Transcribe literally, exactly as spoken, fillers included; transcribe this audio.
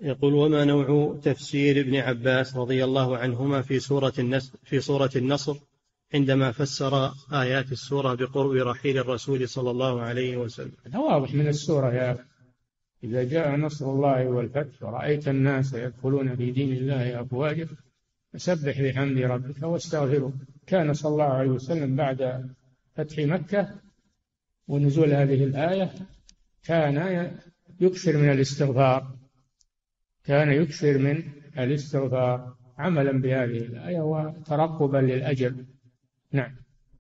يقول: وما نوع تفسير ابن عباس رضي الله عنهما في سورة النصر, في سورة النصر عندما فسر آيات السورة بقرب رحيل الرسول صلى الله عليه وسلم؟ هذا واضح من السورة يا أخي. إذا جاء نصر الله والفتح ورأيت الناس يدخلون في دين الله أفواجا فسبح بحمد ربك واستغفره. كان صلى الله عليه وسلم بعد فتح مكة ونزول هذه الآية كان يكثر من الاستغفار، كان يكثر من الاستغفار عملا بهذه الآية وترقبا للأجر. نعم.